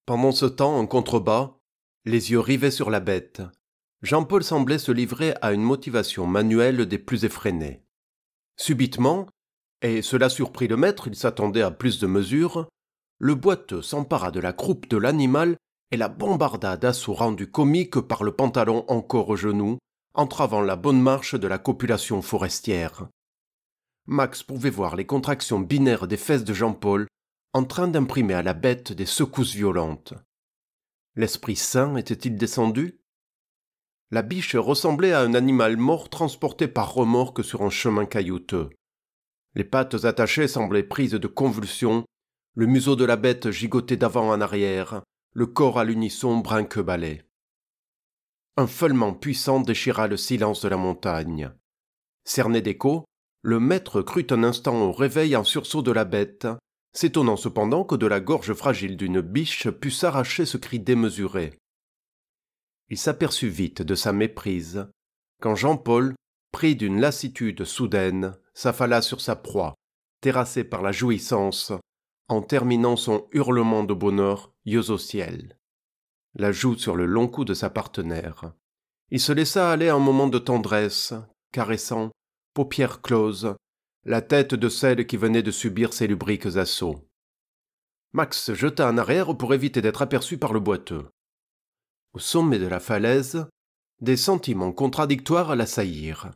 Pendant ce temps, en contrebas, les yeux rivés sur la bête, Jean-Paul semblait se livrer à une motivation manuelle des plus effrénées. Subitement, et cela surprit le maître, il s'attendait à plus de mesures, le boiteux s'empara de la croupe de l'animal et la bombarda d'assauts rendus comiques par le pantalon encore au genou, entravant la bonne marche de la copulation forestière. Max pouvait voir les contractions binaires des fesses de Jean-Paul en train d'imprimer à la bête des secousses violentes. L'esprit sain était-il descendu ? La biche ressemblait à un animal mort transporté par remorque sur un chemin caillouteux. Les pattes attachées semblaient prises de convulsions, le museau de la bête gigotait d'avant en arrière, le corps à l'unisson brinque-ballait. Un feulement puissant déchira le silence de la montagne. Cerné d'écho, le maître crut un instant au réveil en sursaut de la bête, s'étonnant cependant que de la gorge fragile d'une biche pût s'arracher ce cri démesuré. Il s'aperçut vite de sa méprise, quand Jean-Paul, pris d'une lassitude soudaine, s'affala sur sa proie, terrassé par la jouissance, en terminant son hurlement de bonheur, yeux au ciel. La joue sur le long cou de sa partenaire. Il se laissa aller un moment de tendresse, caressant, paupières closes, la tête de celle qui venait de subir ses lubriques assauts. Max se jeta en arrière pour éviter d'être aperçu par le boiteux. Au sommet de la falaise, des sentiments contradictoires l'assaillirent.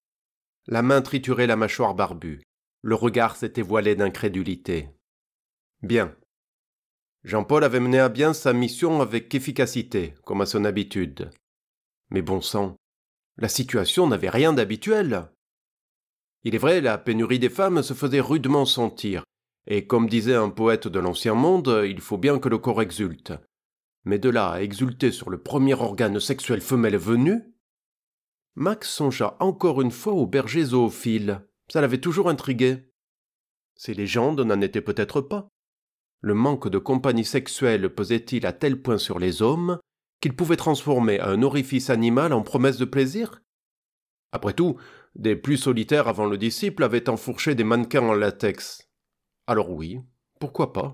La main triturait la mâchoire barbue, le regard s'était voilé d'incrédulité. Bien. Jean-Paul avait mené à bien sa mission avec efficacité, comme à son habitude. Mais bon sang, la situation n'avait rien d'habituel. Il est vrai, la pénurie des femmes se faisait rudement sentir, et comme disait un poète de l'ancien monde, il faut bien que le corps exulte. Mais de là à exulter sur le premier organe sexuel femelle venu, Max songea encore une fois aux bergers zoophiles. Ça l'avait toujours intrigué. Ces légendes n'en étaient peut-être pas. Le manque de compagnie sexuelle pesait-il à tel point sur les hommes qu'ils pouvaient transformer un orifice animal en promesse de plaisir ? Après tout, des plus solitaires avant le disciple avaient enfourché des mannequins en latex. Alors oui, pourquoi pas ?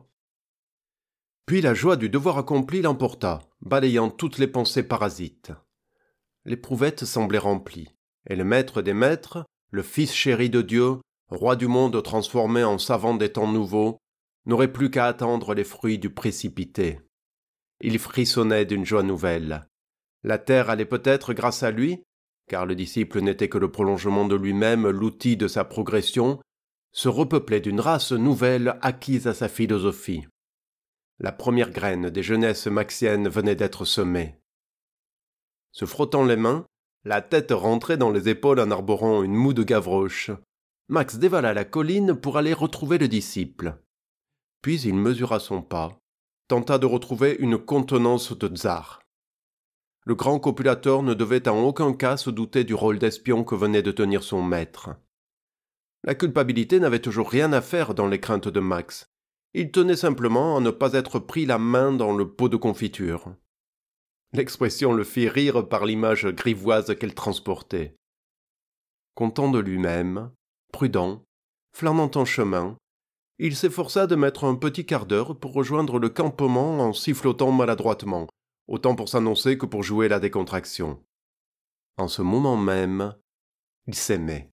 Puis la joie du devoir accompli l'emporta, balayant toutes les pensées parasites. L'éprouvette semblait remplie, et le maître des maîtres, le fils chéri de Dieu, roi du monde transformé en savant des temps nouveaux, n'aurait plus qu'à attendre les fruits du précipité. Il frissonnait d'une joie nouvelle. La terre allait peut-être, grâce à lui, car le disciple n'était que le prolongement de lui-même, l'outil de sa progression, se repeupler d'une race nouvelle acquise à sa philosophie. La première graine des jeunesses maxiennes venait d'être semée. Se frottant les mains, la tête rentrée dans les épaules en arborant une moue de Gavroche, Max dévala la colline pour aller retrouver le disciple. Puis il mesura son pas, tenta de retrouver une contenance de tsar. Le grand copulateur ne devait en aucun cas se douter du rôle d'espion que venait de tenir son maître. La culpabilité n'avait toujours rien à faire dans les craintes de Max. Il tenait simplement à ne pas être pris la main dans le pot de confiture. L'expression le fit rire par l'image grivoise qu'elle transportait. Content de lui-même, prudent, flânant en chemin, il s'efforça de mettre un petit quart d'heure pour rejoindre le campement en sifflotant maladroitement, autant pour s'annoncer que pour jouer la décontraction. En ce moment même, il s'aimait.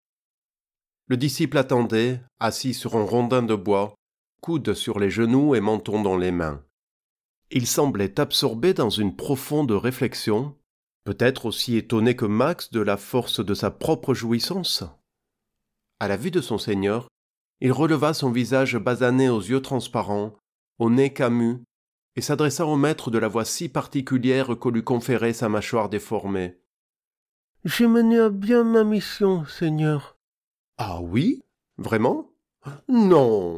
Le disciple attendait, assis sur un rondin de bois, coude sur les genoux et menton dans les mains. Il semblait absorbé dans une profonde réflexion, peut-être aussi étonné que Max de la force de sa propre jouissance. À la vue de son seigneur, il releva son visage basané aux yeux transparents, au nez camus, et s'adressa au maître de la voix si particulière que lui conférait sa mâchoire déformée. « J'ai mené à bien ma mission, Seigneur. »« Ah oui ? Vraiment ? Non !»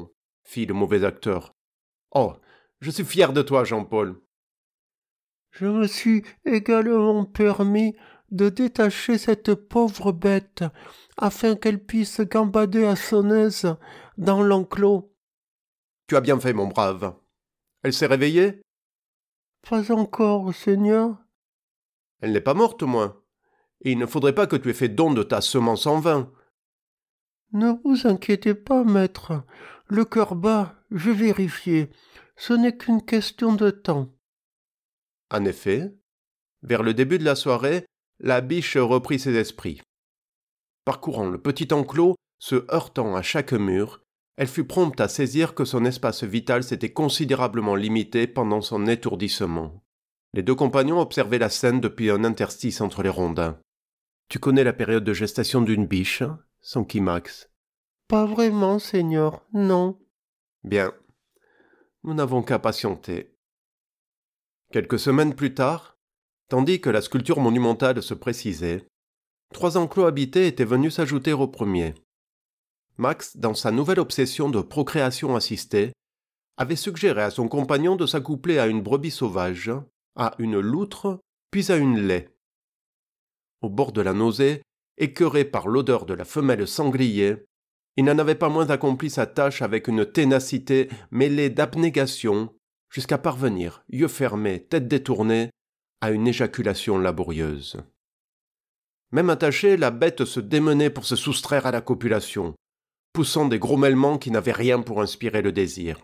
fit le mauvais acteur. « Oh, je suis fier de toi, Jean-Paul. » « Je me suis également permis de détacher cette pauvre bête, afin qu'elle puisse gambader à son aise dans l'enclos. »« Tu as bien fait, mon brave. Elle s'est réveillée ? » ?»« Pas encore, Seigneur. »« Elle n'est pas morte, au moins. Il ne faudrait pas que tu aies fait don de ta semence en vain. »« Ne vous inquiétez pas, maître. Le cœur bas, j'ai vérifié. ce n'est qu'une question de temps. En effet, vers le début de la soirée, la biche reprit ses esprits. Parcourant le petit enclos, se heurtant à chaque mur, elle fut prompte à saisir que son espace vital s'était considérablement limité pendant son étourdissement. Les deux compagnons observaient la scène depuis un interstice entre les rondins. « Tu connais la période de gestation d'une biche ?» s'enquit Max. « Pas vraiment, Seigneur, non. » « Bien. Nous n'avons qu'à patienter. » Quelques semaines plus tard, tandis que la sculpture monumentale se précisait, 3 enclos habités étaient venus s'ajouter au premier. Max, dans sa nouvelle obsession de procréation assistée, avait suggéré à son compagnon de s'accoupler à une brebis sauvage, à une loutre, puis à une laie. Au bord de la nausée, écœuré par l'odeur de la femelle sanglier, il n'en avait pas moins accompli sa tâche avec une ténacité mêlée d'abnégation, jusqu'à parvenir, yeux fermés, tête détournée, à une éjaculation laborieuse. Même attachée, la bête se démenait pour se soustraire à la copulation, poussant des grommellements qui n'avaient rien pour inspirer le désir.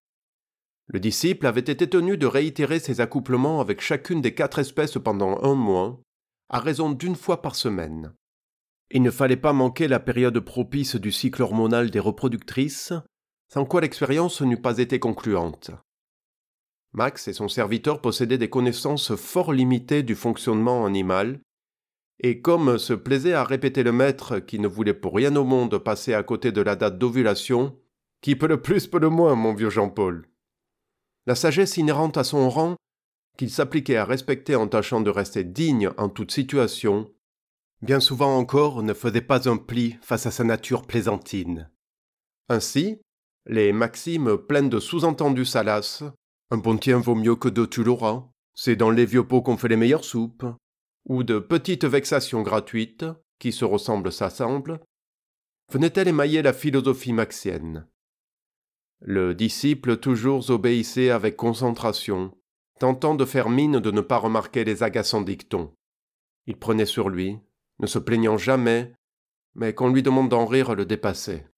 Le disciple avait été tenu de réitérer ses accouplements avec chacune des 4 espèces pendant 1 mois, à raison d'1 fois par semaine. Il ne fallait pas manquer la période propice du cycle hormonal des reproductrices, sans quoi l'expérience n'eût pas été concluante. Max et son serviteur possédaient des connaissances fort limitées du fonctionnement animal, et comme se plaisait à répéter le maître qui ne voulait pour rien au monde passer à côté de la date d'ovulation, « Qui peut le plus peut le moins, mon vieux Jean-Paul ?» La sagesse inhérente à son rang, qu'il s'appliquait à respecter en tâchant de rester digne en toute situation, bien souvent encore ne faisait pas un pli face à sa nature plaisantine. Ainsi, les maximes pleines de sous-entendus salaces, « Un bon tien vaut mieux que 2 tu l'auras »,« C'est dans les vieux pots qu'on fait les meilleures soupes », ou de petites vexations gratuites, qui se ressemblent s'assemblent, venaient-elles émailler la philosophie maxienne. Le disciple toujours obéissait avec concentration, tentant de faire mine de ne pas remarquer les agaçants dictons. Il prenait sur lui, ne se plaignant jamais, mais qu'on lui demande d'en rire le dépassait.